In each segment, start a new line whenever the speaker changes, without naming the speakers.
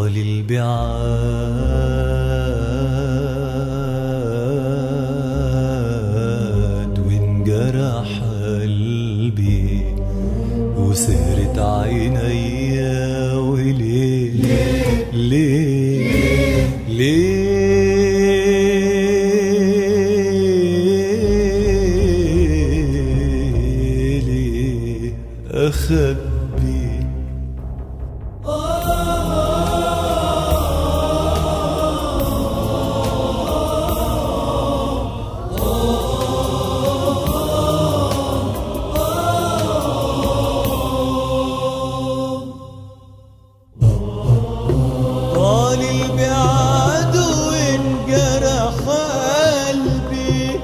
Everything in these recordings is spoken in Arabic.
طال البعاد وانجرح قلبي وسهرت عيني، وليه ليه ليه ليه أخبي طال البعاد وانجرح قلبي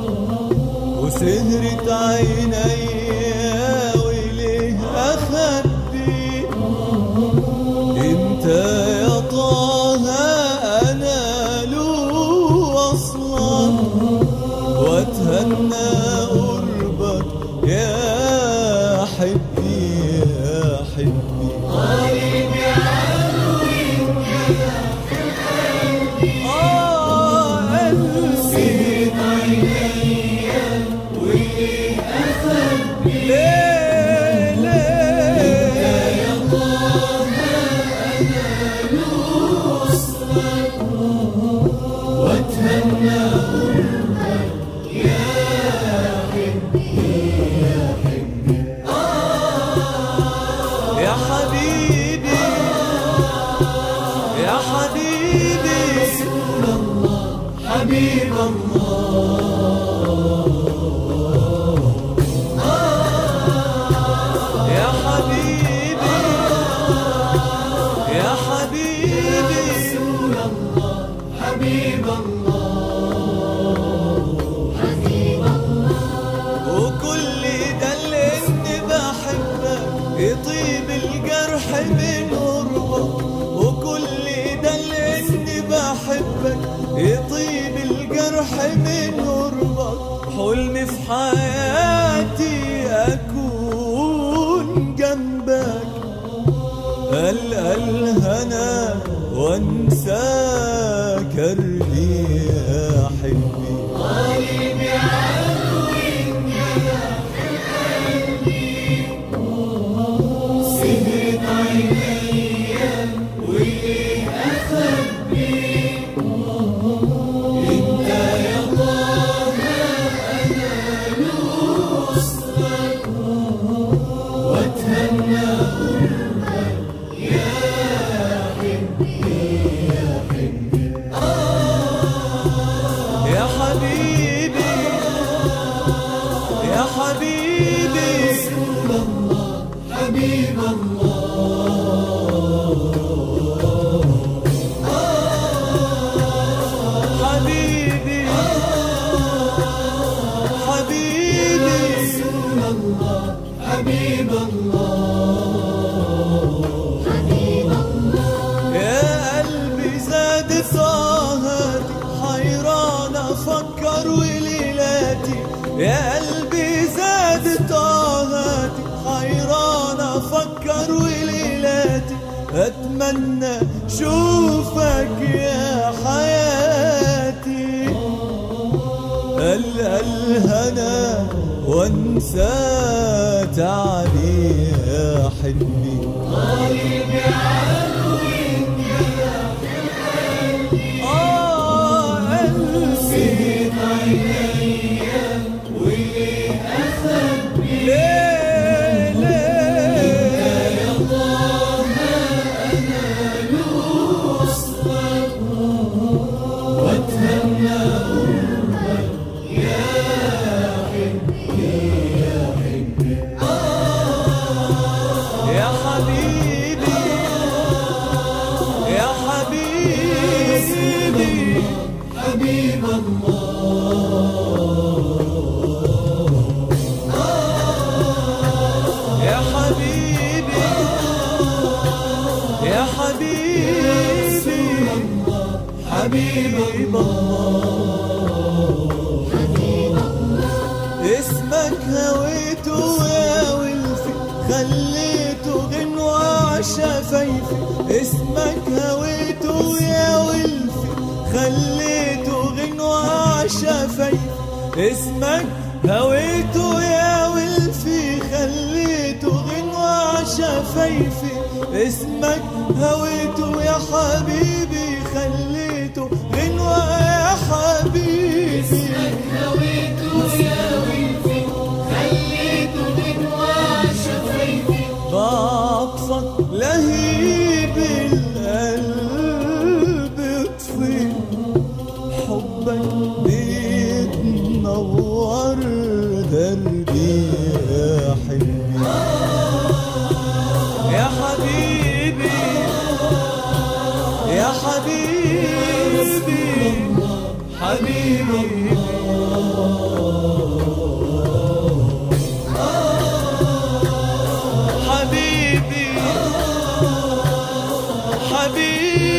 وسهرت عيني، وليه أخبي انت يا طه انا له اصلا واتهنى قربك يا حبي يا حبي. طال البعاد وانجرح قلبي سهرت عيني، وليه أخبي ليه ليه يا طه أنا له أصلك وأتهنى قربك يا حبي يا حبي. يا حبيبي يا حبيبي رسول الله حبيب الله. يا حبيبي يا حبيبي رسول الله حبيب الله حبيب الله. وكل ده اللي اني بحبك يطيب الجرح من قربك، وكل ده اللي اني بحبك يطيب الجرح من قربك. حلمي في حياتي أكون جنبك، ألقى الهنا وانسى كربي يا حبي. طال البعاد وانجرح قلبي سهرت عيني، وليه أخبي انت يا طه انا له اصلك واتهنى قربك يا حبي يا حبي. يا حبيبي يا حبيبي رسول الله حبيب الله. حبيبي حبيبي رسول الله حبيب الله حبيب الله. يا قلبي زاد طهاتي حيران افكر وليلاتي، يا قلبي زاد طهاتي حيران افكر وليلاتي. اتمنى شوفك يا حياتي، ألقى الهنا وانسى تعبي يا حبي. طال البعاد وانجرح قلبي سهرت عيني، وليه أخبي ليه ليه يا طه أنا له أصلك وأتهنى قربك يا حبي يا حبي. يا حبيبي يا حبيبي حبيب الله. يا حبيبي يا حبيبي حبيب الله. اسمك هويته يا ولفي خليته غنوة عشفايفي، اسمك هويته يا ولفي خليته غنوة عشفي. اسمك هويته يا ولفي خليته غنوة عشفيفي. اسمك هويته يا حبيبي خليته غنوة يا حبيبي.
اسمك هويته يا ولفي خليته غنوة عشفيفي.
بعطفك لهيب القلب يطفي حبك بيتنور دربي يا حبيبي يا حبيبي يا حبيبي حبيبي حبيبي حبيبي